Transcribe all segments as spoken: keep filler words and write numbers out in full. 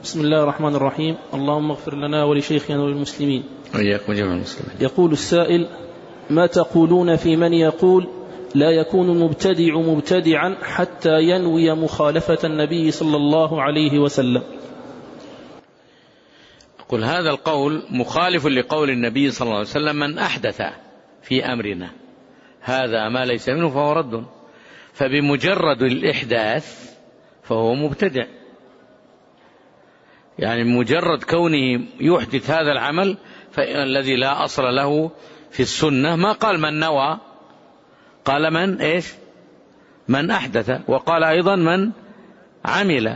بسم الله الرحمن الرحيم. اللهم اغفر لنا ولشيخنا وللمسلمين. وإياكم جميع المسلمين. يقول السائل: ما تقولون في من يقول لا يكون المبتدع مبتدعا حتى ينوي مخالفة النبي صلى الله عليه وسلم؟ أقول هذا القول مخالف لقول النبي صلى الله عليه وسلم: من أحدث في أمرنا هذا ما ليس منه فهو رد. فبمجرد الإحداث فهو مبتدع، يعني مجرد كونه يحدث هذا العمل الذي لا أصل له في السنة. ما قال من نوى، قال من إيش؟ من أحدث، وقال أيضا من عمل،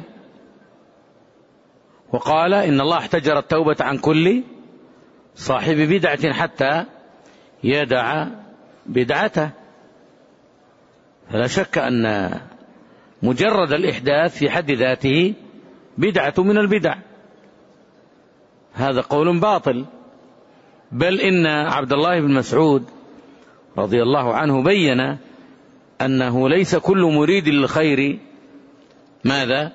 وقال إن الله احتجر التوبة عن كل صاحب بدعة حتى يدع بدعته. فلا شك أن مجرد الإحداث في حد ذاته بدعة من البدع. هذا قول باطل. بل إن عبد الله بن مسعود رضي الله عنه بين أنه ليس كل مريد للخير ماذا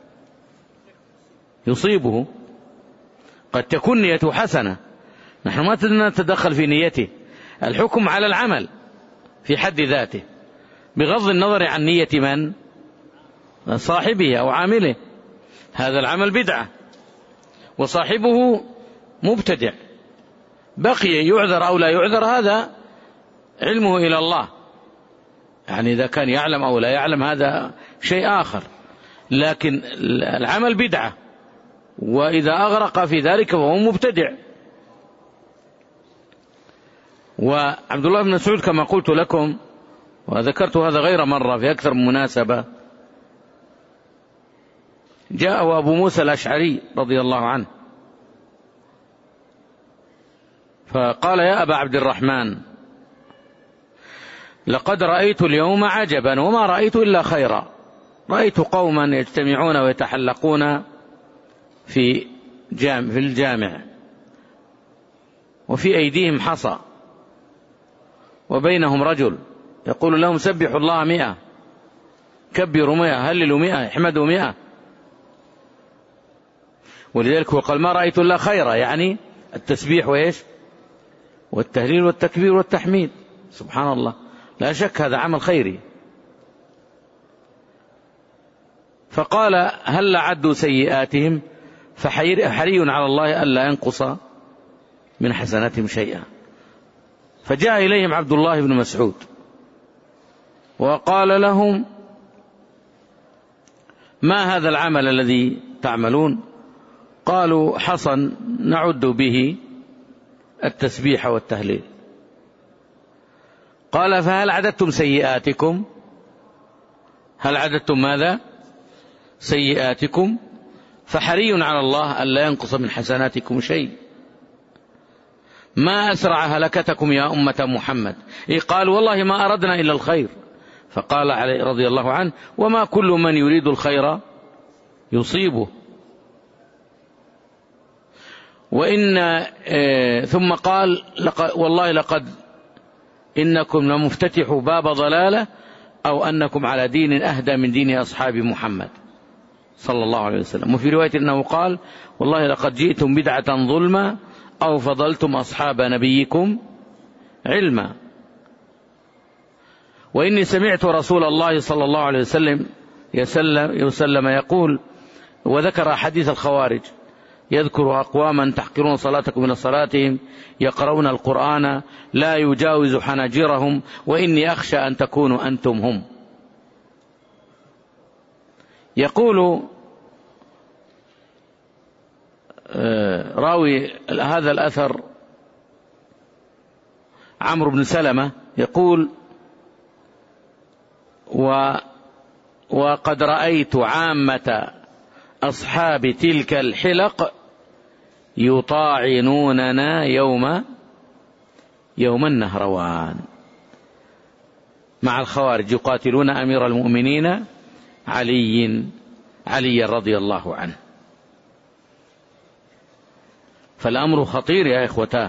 يصيبه. قد تكون نيته حسنة، نحن ما نتدخل في نيته، الحكم على العمل في حد ذاته بغض النظر عن نية من صاحبه أو عامله. هذا العمل بدعة وصاحبه مبتدع، بقي يعذر أو لا يعذر هذا علمه إلى الله، يعني إذا كان يعلم أو لا يعلم هذا شيء آخر، لكن العمل بدعة، وإذا أغرق في ذلك فهو مبتدع. وعبد الله بن مسعود كما قلت لكم وذكرت هذا غير مرة في أكثر من مناسبة، جاء أبو موسى الأشعري رضي الله عنه فقال: يا أبا عبد الرحمن، لقد رأيت اليوم عجبا وما رأيت إلا خيرا. رأيت قوما يجتمعون ويتحلقون في جامع في الجامع وفي أيديهم حصى وبينهم رجل يقول لهم: سبحوا الله مئة، كبروا مئة، هللوا مئة، احمدوا مئة. ولذلك هو قال: ما رأيت إلا خيرا، يعني التسبيح وإيش والتهليل والتكبير والتحميد. سبحان الله، لا شك هذا عمل خيري. فقال: هل عدوا سيئاتهم؟ فحري على الله ألا ينقص من حسناتهم شيئا. فجاء إليهم عبد الله بن مسعود وقال لهم: ما هذا العمل الذي تعملون؟ قالوا: حصن نعد به التسبيح والتهليل. قال: فهل عددتم سيئاتكم؟ هل عددتم ماذا؟ سيئاتكم؟ فحري على الله ألا ينقص من حسناتكم شيء. ما أسرع هلكتكم يا أمة محمد. إيه؟ قال: والله ما أردنا إلا الخير. فقال عليه رضي الله عنه: وما كل من يريد الخير يصيبه. وإن آه ثم قال: لقد والله لقد إنكم لمفتتحوا باب ضلالة، أو أنكم على دين أهدى من دين أصحاب محمد صلى الله عليه وسلم. وفي رواية أنه قال: والله لقد جئتم بدعة ظلما، أو فضلتم أصحاب نبيكم علما. وإني سمعت رسول الله صلى الله عليه وسلم يسلم يقول، وذكر حديث الخوارج، يذكر أقواما تحقرون صلاتكم من صلاتهم، يقرؤون القرآن لا يجاوز حناجرهم، وإني أخشى أن تكونوا أنتم هم. يقول راوي هذا الأثر عمرو بن سلمة يقول: و وقد رأيت عامة أصحاب تلك الحلق يطاعنوننا يوم يوم النهروان مع الخوارج، يقاتلون أمير المؤمنين علي علي رضي الله عنه. فالأمر خطير يا إخوتاه،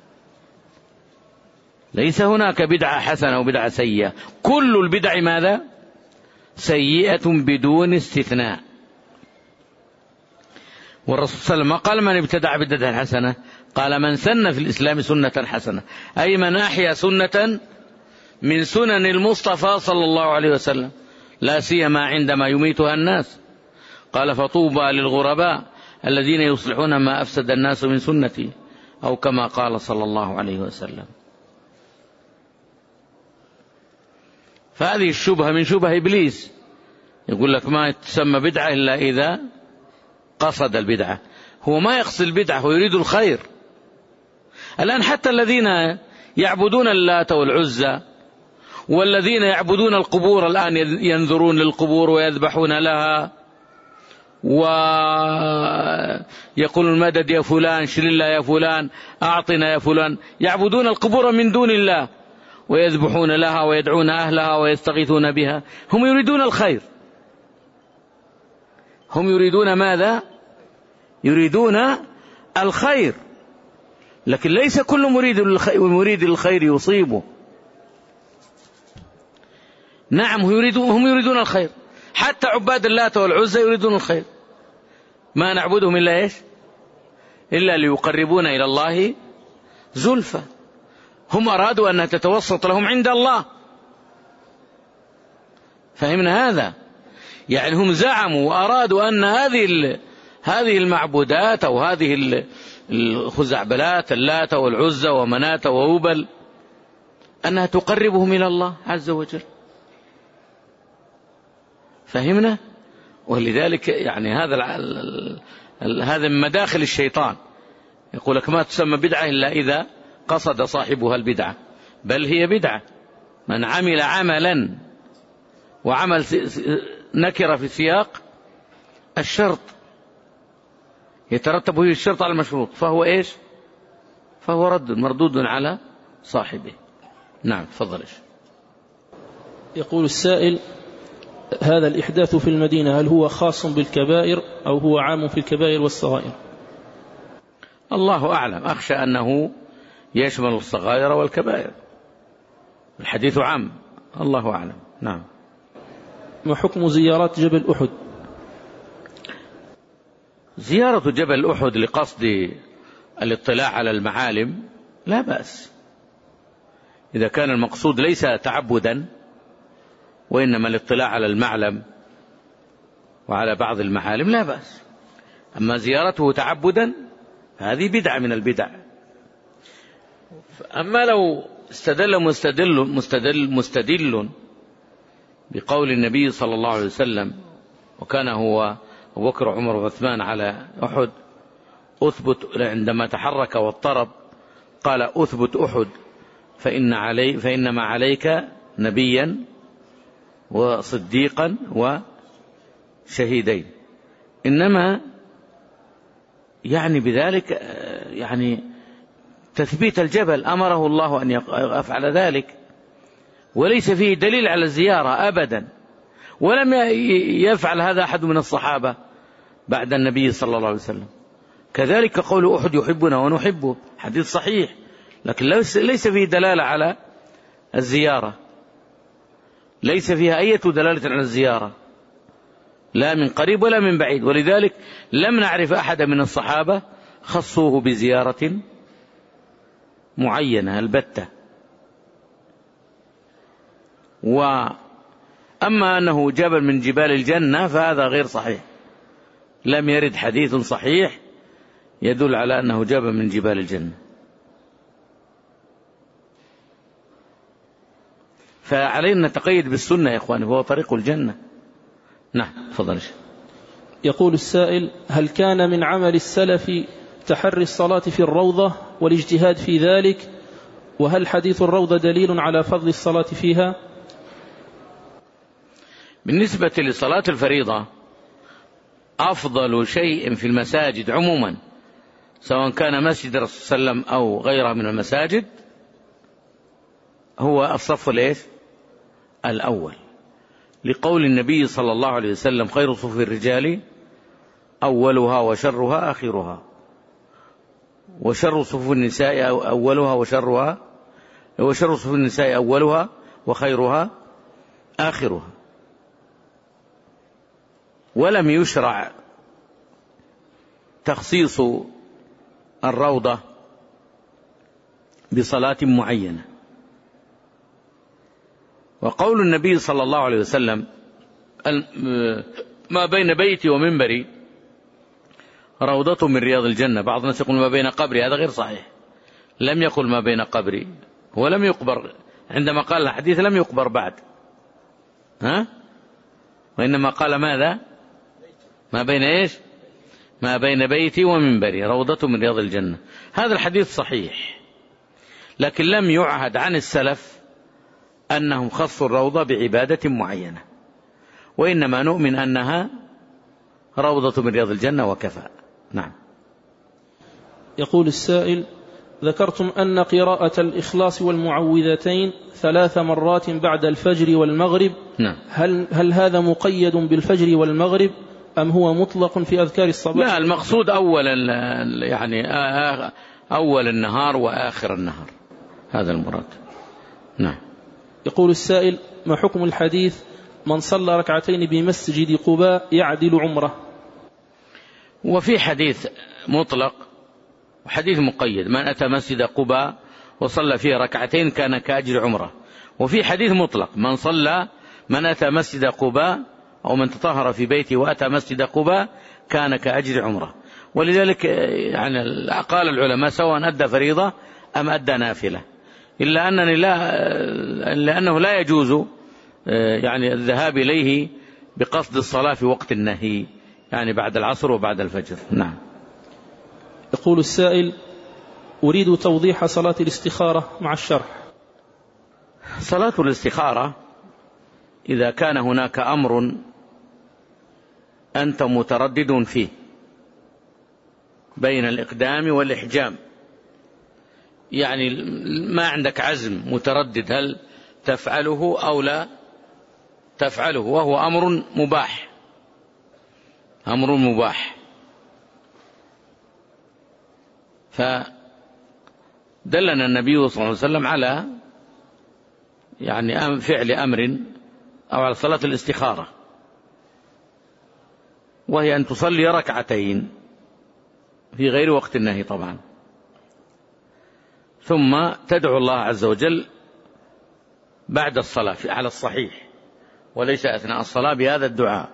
ليس هناك بدعة حسنة وبدعة سيئة، كل البدع ماذا؟ سيئة بدون استثناء. والرسول صلى الله عليه وسلم قال من ابتدع بدعة حسنة، قال من سن في الإسلام سنة حسنة، أي من أحيا سنة من سنن المصطفى صلى الله عليه وسلم، لا سيما عندما يميتها الناس. قال فطوبى للغرباء الذين يصلحون ما أفسد الناس من سنتي، أو كما قال صلى الله عليه وسلم. فهذه الشبهة من شبه إبليس، يقول لك ما تسمى بدعة إلا إذا قصد البدعة. هو ما يقصد البدعة، هو يريد الخير. الآن حتى الذين يعبدون اللات والعزى والذين يعبدون القبور الآن ينذرون للقبور ويذبحون لها ويقولون مدد يا فلان، شلل يا فلان، أعطنا يا فلان، يعبدون القبور من دون الله ويذبحون لها ويدعون أهلها ويستغيثون بها. هم يريدون الخير، هم يريدون ماذا؟ يريدون الخير، لكن ليس كل مريد الخير, مريد الخير يصيبه. نعم هم يريدون, هم يريدون الخير، حتى عباد اللات والعزى يريدون الخير. ما نعبدهم إلا إيش؟ إلا ليقربونا إلى الله زلفى. هم أرادوا أن تتوسط لهم عند الله. فهمنا هذا؟ يعني هم زعموا وأرادوا أن هذه هذه المعبودات أو هذه الخزعبلات اللات والعزى ومنات وهبل أنها تقربهم إلى الله عز وجل. فهمنا؟ ولذلك يعني هذا هذا من مداخل الشيطان. يقول لك ما تسمى بدعة إلا إذا قصد صاحبها البدعة، بل هي بدعة. من عمل عملا، وعمل نكر في سياق الشرط، يترتب به الشرط على المشروط، فهو إيش؟ فهو رد مردود على صاحبه. نعم تفضل. يقول السائل: هذا الإحداث في المدينة هل هو خاص بالكبائر أو هو عام في الكبائر والصغائر؟ الله أعلم، أخشى أنه يشمل الصغائر والكبائر، الحديث عام، الله أعلم. نعم. ما حكم زيارات جبل أحد؟ زيارة جبل أحد لقصد الاطلاع على المعالم لا بأس، إذا كان المقصود ليس تعبدا وإنما الاطلاع على المعلم وعلى بعض المعالم لا بأس. أما زيارته تعبدا هذه بدعة من البدع. أما لو استدل مستدل مستدل مستدل بقول النبي صلى الله عليه وسلم، وكان هو أبو بكر وعمر وعثمان على أحد، أثبت عندما تحرك واضطرب قال أثبت أحد فإن علي فإنما عليك نبيا وصديقا وشهيدين. إنما يعني بذلك يعني تثبيت الجبل، أمره الله أن يفعل ذلك، وليس فيه دليل على الزيارة أبدا، ولم يفعل هذا أحد من الصحابة بعد النبي صلى الله عليه وسلم. كذلك قول أحد يحبنا ونحبه، حديث صحيح، لكن ليس فيه دلالة على الزيارة، ليس فيها أي دلالة على الزيارة لا من قريب ولا من بعيد، ولذلك لم نعرف أحد من الصحابة خصوه بزيارة معينة البتة. وأما أنه جبل من جبال الجنة فهذا غير صحيح، لم يرد حديث صحيح يدل على أنه جبل من جبال الجنة. فعلينا نتقيد بالسنة يا إخواني، هو طريق الجنة. نعم تفضل. يقول السائل: هل كان من عمل السلف تحري الصلاة في الروضة والاجتهاد في ذلك؟ وهل حديث الروضة دليل على فضل الصلاة فيها؟ بالنسبة لصلاة الفريضة، أفضل شيء في المساجد عموما سواء كان مسجد الرسول صلى الله عليه وسلم أو غيرها من المساجد هو الصف الإيش؟ الأول، لقول النبي صلى الله عليه وسلم: خير صفوف الرجال أولها وشرها آخرها، وشر صفوف النساء أولها وشرها وشر صفوف النساء أولها وخيرها آخرها. ولم يشرع تخصيص الروضة بصلاة معينة. وقول النبي صلى الله عليه وسلم ما بين بيتي ومنبري روضة من رياض الجنة، بعض الناس يقول ما بين قبري، هذا غير صحيح. لم يقل ما بين قبري، هو لم يقبر عندما قال الحديث، لم يقبر بعد، ها؟ وإنما قال ماذا؟ ما بين إيش؟ ما بين بيتي ومنبري روضة من رياض الجنة. هذا الحديث صحيح، لكن لم يعهد عن السلف أنهم خصوا الروضة بعبادة معينة، وإنما نؤمن أنها روضة من رياض الجنة وكفى. نعم. يقول السائل: ذكرتم أن قراءة الإخلاص والمعوذتين ثلاث مرات بعد الفجر والمغرب. نعم. هل, هل هذا مقيد بالفجر والمغرب أم هو مطلق في أذكار الصباح؟ لا، المقصود أول يعني أول النهار وآخر النهار، هذا المراد. نعم. يقول السائل: ما حكم الحديث من صلى ركعتين بمسجد قباء يعدل عمره؟ وفي حديث مطلق وحديث مقيد: من أتى مسجد قباء وصلى فيه ركعتين كان كأجر عمره. وفي حديث مطلق: من صلى من أتى مسجد قباء أو من تطهر في بيته وأتى مسجد قباء كان كأجر عمره. ولذلك يعني قال العلماء سواء أدى فريضة أم أدى نافلة، إلا أنني لا لأنه لا يجوز يعني الذهاب إليه بقصد الصلاة في وقت النهي، يعني بعد العصر وبعد الفجر. نعم. يقول السائل: أريد توضيح صلاة الاستخارة مع الشرح. صلاة الاستخارة إذا كان هناك أمر أنت متردد فيه بين الإقدام والإحجام، يعني ما عندك عزم، متردد هل تفعله أو لا تفعله، وهو أمر مباح، أمر مباح، فدلنا النبي صلى الله عليه وسلم على يعني فعل أمر أو على صلاة الاستخارة، وهي أن تصلي ركعتين في غير وقت النهي طبعا، ثم تدعو الله عز وجل بعد الصلاة على الصحيح، وليس أثناء الصلاة، بهذا الدعاء: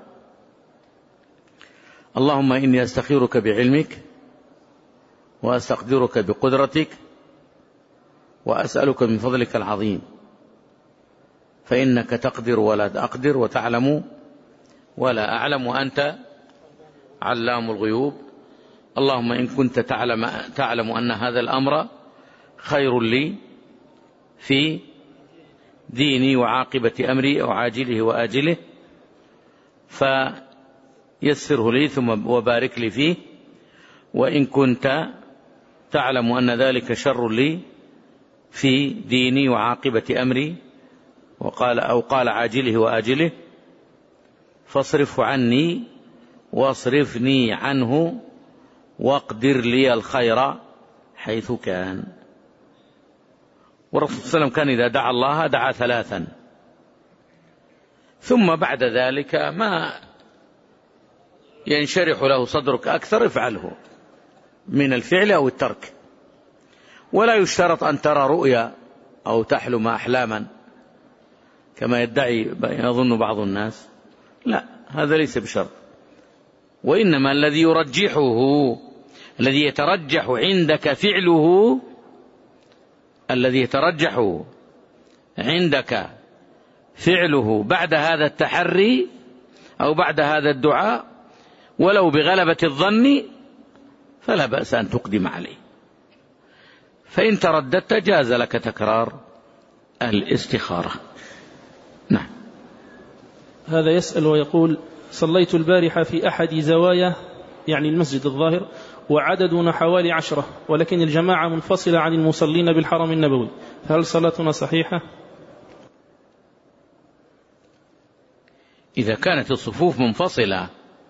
اللهم إني أستخيرك بعلمك وأستقدرك بقدرتك وأسألك من فضلك العظيم فإنك تقدر ولا أقدر وتعلم ولا أعلم وأنت علام الغيوب. اللهم إن كنت تعلم, تعلم أن هذا الأمر خير لي في ديني وعاقبة أمري وعاجله وآجله فيسره لي ثم وبارك لي فيه، وإن كنت تعلم أن ذلك شر لي في ديني وعاقبة أمري وقال أو قال عاجله وآجله فاصرفه عني واصرفني عنه واقدر لي الخير حيث كان. والرسول صلى الله عليه وسلم كان إذا دعا الله دعا ثلاثا، ثم بعد ذلك ما ينشرح له صدرك أكثر افعله من الفعل أو الترك، ولا يشترط أن ترى رؤيا أو تحلم أحلاما كما يدعي يظن بعض الناس، لا، هذا ليس بشرط، وإنما الذي يرجحه الذي يترجح عندك فعله الذي يترجح عندك فعله بعد هذا التحري أو بعد هذا الدعاء ولو بغلبة الظن فلا بأس أن تقدم عليه، فإن ترددت جاز لك تكرار الاستخارة. نعم. هذا يسأل ويقول: صليت البارحة في أحد زوايا يعني المسجد الظاهر وعددنا حوالي عشرة، ولكن الجماعة منفصلة عن المصلين بالحرم النبوي، فهل صلاتنا صحيحة؟ إذا كانت الصفوف منفصلة،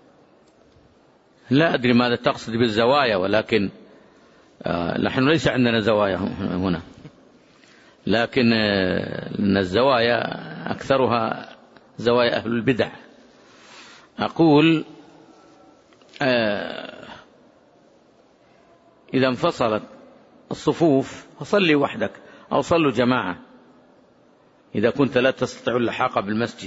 لا أدري ماذا تقصد بالزوايا، ولكن آه نحن ليس عندنا زوايا هنا، لكن آه إن الزوايا أكثرها زوايا أهل البدع. أقول آه إذا انفصلت الصفوف فصلي وحدك أو صلوا جماعة إذا كنت لا تستطيع اللحاق بالمسجد.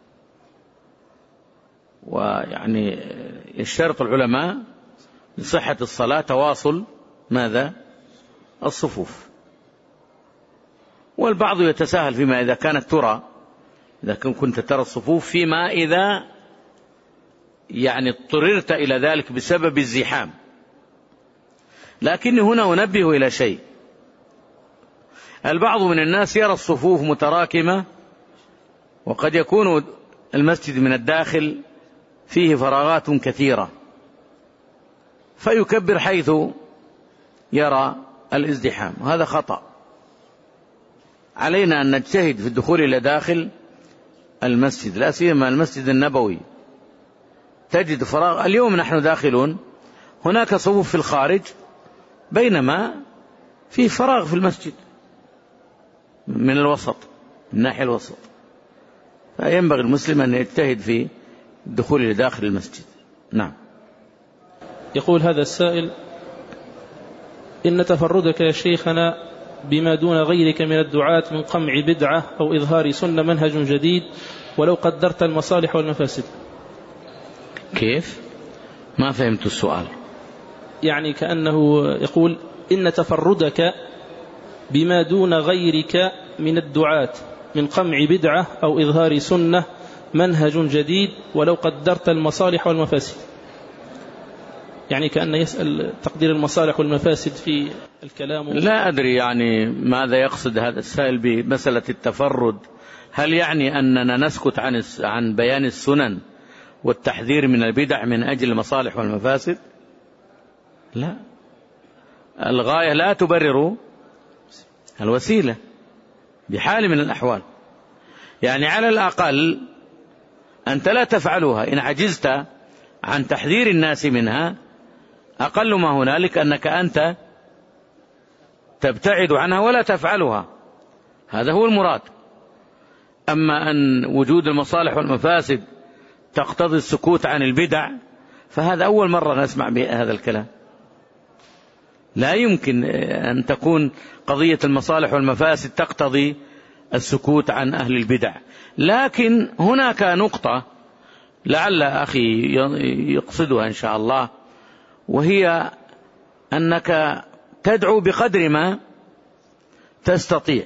ويعني الشرط العلماء لصحة الصلاة تواصل ماذا؟ الصفوف. والبعض يتساهل فيما إذا كانت ترى، إذا كنت ترى الصفوف، فيما إذا يعني اضطررت إلى ذلك بسبب الزحام. لكن هنا أنبه إلى شيء، البعض من الناس يرى الصفوف متراكمة، وقد يكون المسجد من الداخل فيه فراغات كثيرة، فيكبر حيث يرى الازدحام، وهذا خطأ. علينا أن نجتهد في الدخول إلى داخل المسجد، لا سيما المسجد النبوي تجد فراغ. اليوم نحن داخلون هناك صفوف في الخارج، بينما في فراغ في المسجد من الوسط، من الناحية الوسط. فينبغي المسلم أن يجتهد في الدخول إلى داخل المسجد. نعم. يقول هذا السائل: إن تفردك يا شيخنا بما دون غيرك من الدعاة من قمع بدعة أو إظهار سنة منهج جديد، ولو قدرت المصالح والمفاسد. كيف؟ ما فهمت السؤال. يعني كأنه يقول: إن تفردك بما دون غيرك من الدعاة من قمع بدعة أو إظهار سنة منهج جديد، ولو قدرت المصالح والمفاسد. يعني كأنه يسأل تقدير المصالح والمفاسد في الكلام. لا أدري يعني ماذا يقصد هذا السائل بمسألة التفرد. هل يعني أننا نسكت عن عن بيان السنن والتحذير من البدع من أجل المصالح والمفاسد؟ لا، الغاية لا تبرر الوسيلة بحال من الأحوال. يعني على الأقل أنت لا تفعلها، إن عجزت عن تحذير الناس منها أقل ما هنالك أنك أنت تبتعد عنها ولا تفعلها، هذا هو المراد. أما أن وجود المصالح والمفاسد تقتضي السكوت عن البدع، فهذا أول مرة نسمع بهذا الكلام. لا يمكن أن تكون قضية المصالح والمفاسد تقتضي السكوت عن أهل البدع. لكن هناك نقطة لعل أخي يقصدها إن شاء الله، وهي أنك تدعو بقدر ما تستطيع،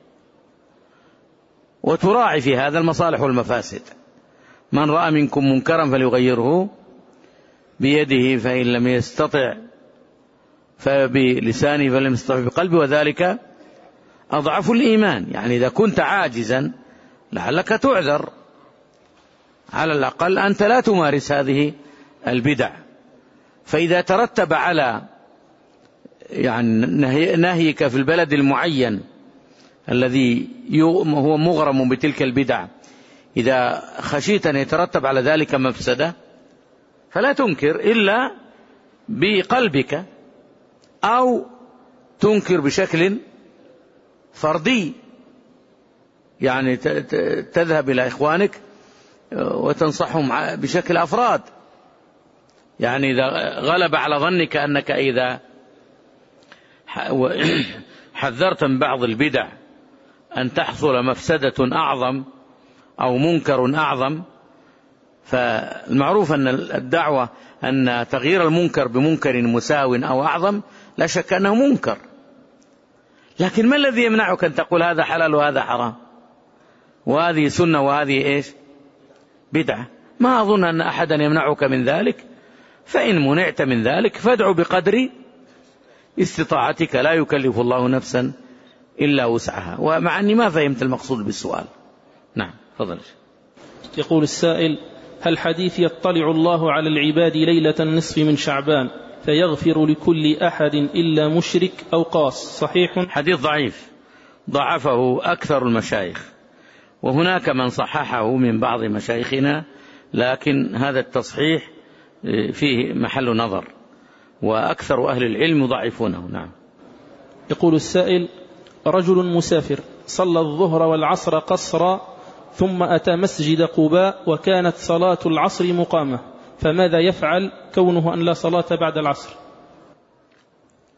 وتراعي في هذا المصالح والمفاسد. من رأى منكم منكرا فليغيره بيده، فإن لم يستطع فبلسانه، فلم يستطع بقلبه، وذلك أضعف الإيمان. يعني إذا كنت عاجزا لعلك تعذر، على الأقل أنت لا تمارس هذه البدع. فإذا ترتب على يعني نهيك في البلد المعين الذي هو مغرم بتلك البدع، إذا خشيت أن يترتب على ذلك مفسدة فلا تنكر إلا بقلبك، أو تنكر بشكل فردي، يعني تذهب إلى إخوانك وتنصحهم بشكل أفراد. يعني إذا غلب على ظنك أنك إذا حذرت من بعض البدع أن تحصل مفسدة أعظم أو منكر أعظم، فالمعروف أن الدعوة أن تغيير المنكر بمنكر مساو أو أعظم لا شك أنه منكر. لكن ما الذي يمنعك أن تقول هذا حلال وهذا حرام، وهذه سنة وهذه إيش بدعة؟ ما أظن أن أحدا يمنعك من ذلك. فإن منعت من ذلك فادع بقدر استطاعتك، لا يكلف الله نفسا إلا وسعها. ومع أني ما فهمت المقصود بالسؤال. نعم، فضل. يقول السائل: هل حديث يطلع الله على العباد ليلة النصف من شعبان فيغفر لكل أحد إلا مشرك أو قاص صحيح؟ حديث ضعيف ضعفه أكثر المشايخ، وهناك من صححه من بعض مشايخنا، لكن هذا التصحيح فيه محل نظر، وأكثر أهل العلم يضعفونه. نعم. يقول السائل: رجل مسافر صلى الظهر والعصر قصرا، ثم أتى مسجد قباء وكانت صلاة العصر مقامة، فماذا يفعل كونه أن لا صلاة بعد العصر؟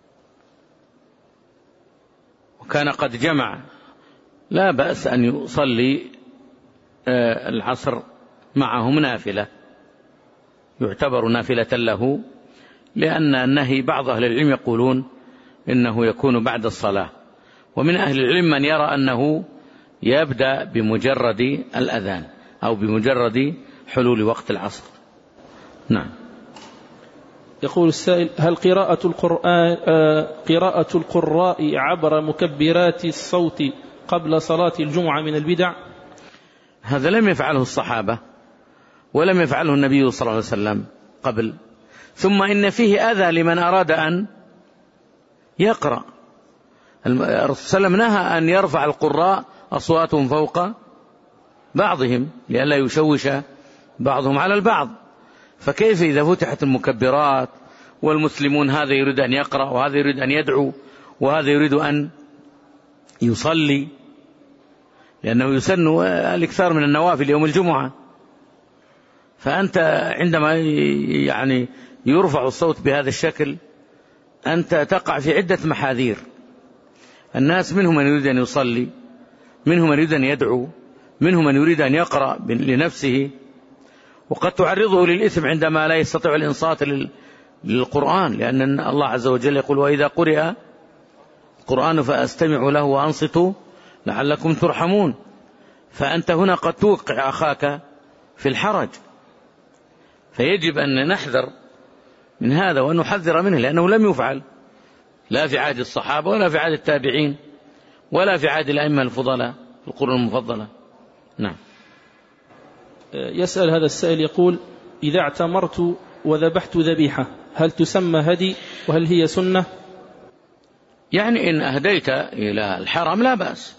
كان قد جمع لا بأس أن يصلي العصر معهم نافلة، يعتبر نافلة له، لأن النهي بعض أهل العلم يقولون إنه يكون بعد الصلاة، ومن أهل العلم من يرى أنه يبدأ بمجرد الأذان أو بمجرد حلول وقت العصر. نعم. يقول السائل: هل قراءة القرآن قراءة القراء عبر مكبرات الصوت قبل صلاة الجمعة من البدع؟ هذا لم يفعله الصحابة ولم يفعله النبي صلى الله عليه وسلم قبل، ثم إن فيه أذى لمن أراد أن يقرأ. الرسول صلى الله عليه وسلم نهى أن يرفع القراء أصواتهم فوق بعضهم لئلا يشوش بعضهم على البعض، فكيف إذا فتحت المكبرات والمسلمون هذا يريد أن يقرأ وهذا يريد أن يدعو وهذا يريد أن يصلي، لأنه يسن الإكثار من النوافل يوم الجمعة، فأنت عندما يعني يرفع الصوت بهذا الشكل أنت تقع في عدة محاذير. الناس منهم من يريد أن يصلي، منهم من يريد أن يدعو، منهم من يريد أن يقرأ لنفسه، وقد تعرضه للإثم عندما لا يستطيع الإنصات للقرآن، لأن الله عز وجل يقول: وإذا قرئ القرآن فأستمعوا له وأنصتوا لعلكم ترحمون. فأنت هنا قد توقع أخاك في الحرج، فيجب أن نحذر من هذا وأن نحذر منه، لأنه لم يفعل لا في عهد الصحابة ولا في عهد التابعين ولا في عهد الأئمة الفضلاء في القرون المفضلة. نعم. يسأل هذا السائل يقول: إذا اعتمرت وذبحت ذبيحة هل تسمى هدي وهل هي سنة؟ يعني إن أهديت إلى الحرم لا بأس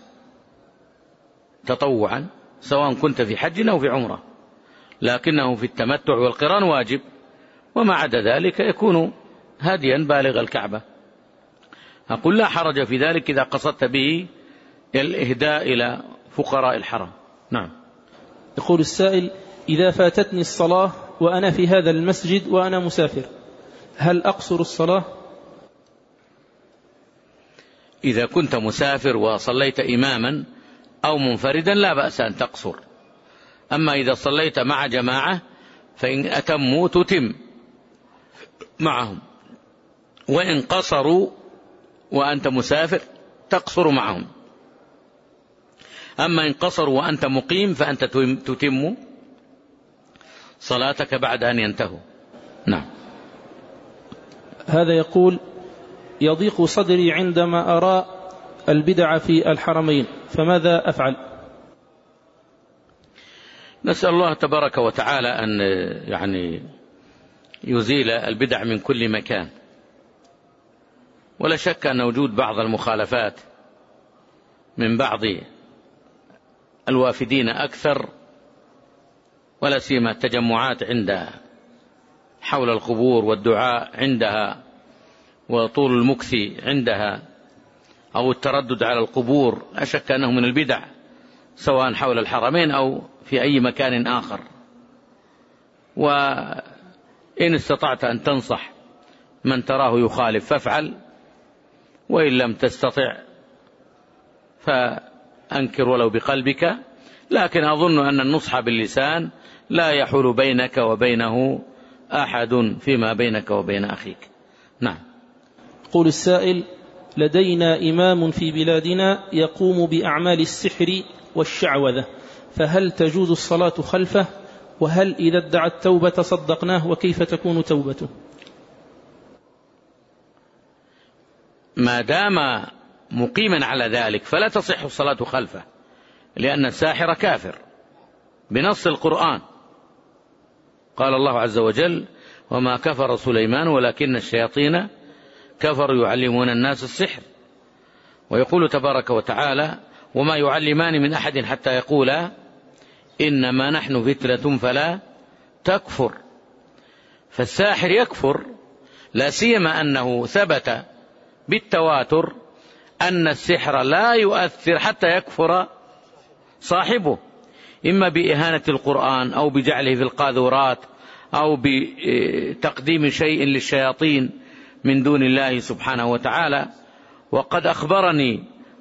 تطوعا، سواء كنت في حج أو في عمرة، لكنه في التمتع والقران واجب، وما عدا ذلك يكون هديا بالغ الكعبة. أقول لا حرج في ذلك إذا قصدت به الإهداء إلى فقراء الحرم. نعم. يقول السائل: إذا فاتتني الصلاة وأنا في هذا المسجد وأنا مسافر هل أقصر الصلاة؟ إذا كنت مسافر وصليت إماما أو منفردا لا بأس أن تقصر، أما إذا صليت مع جماعة فإن أتموا تتم معهم، وإن قصروا وأنت مسافر تقصر معهم، أما إن قصروا وأنت مقيم فأنت تتم صلاتك بعد أن ينتهوا. نعم. هذا يقول: يضيق صدري عندما أرى البدع في الحرمين فماذا أفعل؟ نسأل الله تبارك وتعالى أن يعني يزيل البدع من كل مكان، ولا شك أن وجود بعض المخالفات من بعض الوافدين أكثر، ولا سيما التجمعات عند حول القبور والدعاء عندها وطول المكث عندها أو التردد على القبور، لا شك أنه من البدع سواء حول الحرمين أو في أي مكان آخر. وإن استطعت أن تنصح من تراه يخالف فافعل، وإن لم تستطع فأنكر ولو بقلبك، لكن أظن أن النصح باللسان لا يحول بينك وبينه أحد فيما بينك وبين أخيك. نعم. يقول السائل: لدينا إمام في بلادنا يقوم بأعمال السحر والشعوذة، فهل تجوز الصلاة خلفه؟ وهل إذا ادعى التوبة صدقناه؟ وكيف تكون توبته؟ ما دام مقيما على ذلك فلا تصح الصلاة خلفه، لأن الساحر كافر بنص القرآن. قال الله عز وجل: وما كفر سليمان ولكن الشياطين كفروا يعلمون الناس السحر. ويقول تبارك وتعالى: وما يعلمان من أحد حتى يقولا إنما نحن فتنة فلا تكفر. فالساحر يكفر، لا سيما أنه ثبت بالتواتر أن السحر لا يؤثر حتى يكفر صاحبه، إما بإهانة القرآن أو بجعله في القاذورات أو بتقديم شيء للشياطين من دون الله سبحانه وتعالى. وقد أخبرني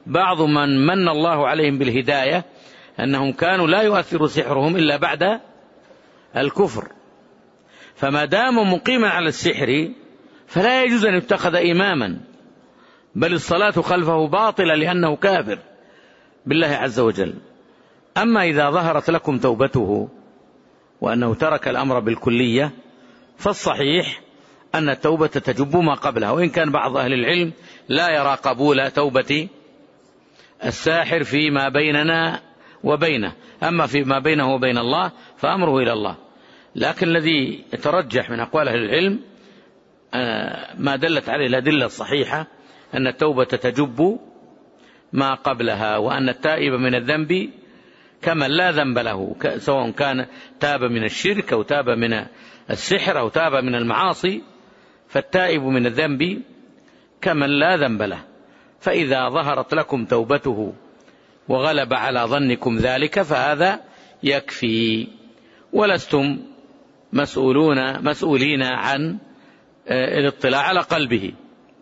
بعض من من الله عليهم بالهداية أنهم كانوا لا يؤثر سحرهم إلا بعد الكفر، فما دام مقيما على السحر فلا يجوز أن يتخذ إماما، بل الصلاة خلفه باطلة لأنه كافر بالله عز وجل. أما إذا ظهرت لكم توبته وأنه ترك الأمر بالكلية فالصحيح أن التوبة تجب ما قبلها، وإن كان بعض أهل العلم لا يرى قبول توبة الساحر فيما بيننا وبينه، أما فيما بينه وبين الله فأمره إلى الله. لكن الذي يترجح من أقوال أهل العلم ما دلت عليه الأدلة الصحيحة أن التوبة تجب ما قبلها، وأن التائب من الذنب كمن لا ذنب له، سواء كان تاب من الشرك أو تاب من السحر أو تاب من المعاصي، فالتائب من الذنب كمن لا ذنب له. فإذا ظهرت لكم توبته وغلب على ظنكم ذلك فهذا يكفي، ولستم مسؤولون مسؤولين عن الاطلاع على قلبه.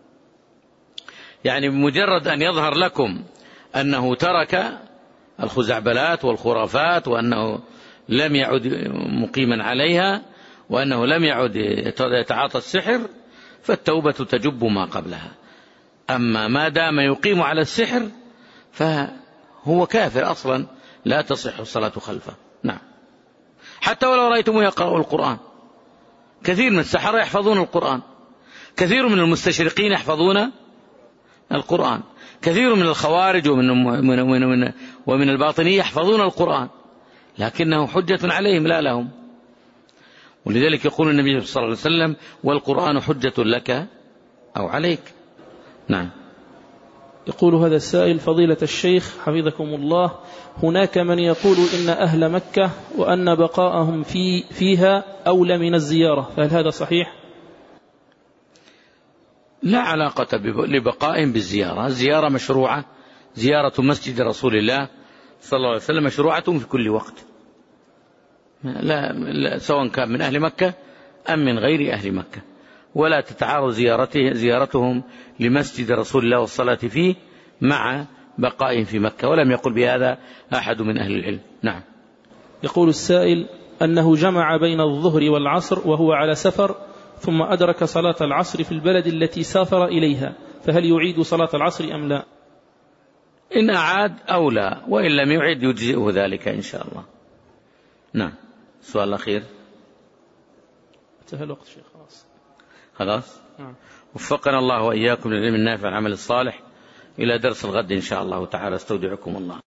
يعني بمجرد أن يظهر لكم أنه ترك الخزعبلات والخرافات، وأنه لم يعد مقيما عليها، وأنه لم يعد يتعاطى السحر، فالتوبة تجب ما قبلها. أما ما دام يقيم على السحر فهو كافر أصلا، لا تصح الصلاة خلفه. نعم، حتى ولو رأيتموه يقرأ القرآن. كثير من السحرة يحفظون القرآن، كثير من المستشرقين يحفظون القرآن، كثير من الخوارج ومن, ومن, ومن, ومن الباطنية يحفظون القرآن، لكنه حجة عليهم لا لهم. ولذلك يقول النبي صلى الله عليه وسلم: والقرآن حجة لك أو عليك. نعم. يقول هذا السائل: فضيلة الشيخ حفظكم الله، هناك من يقول إن أهل مكة وأن بقاءهم في فيها أولى من الزيارة، فهل هذا صحيح؟ لا علاقة لبقائهم بالزيارة. الزيارة مشروعة، زيارة مسجد رسول الله صلى الله عليه وسلم مشروعة في كل وقت، لا, لا سواء كان من أهل مكة أم من غير أهل مكة، ولا تتعارض زيارته زيارتهم لمسجد رسول الله والصلاة فيه مع بقائهم في مكة، ولم يقل بهذا أحد من أهل العلم. نعم. يقول السائل أنه جمع بين الظهر والعصر وهو على سفر، ثم أدرك صلاة العصر في البلد التي سافر إليها، فهل يعيد صلاة العصر أم لا؟ إن أعاد أو لا، وإن لم يعد يجزئه ذلك إن شاء الله. نعم. السؤال الأخير. انتهى الوقت شيخ. خلاص خلاص. نعم. وفقنا الله وإياكم للعلم النافع والعمل الصالح. إلى درس الغد إن شاء الله تعالى. استودعكم الله.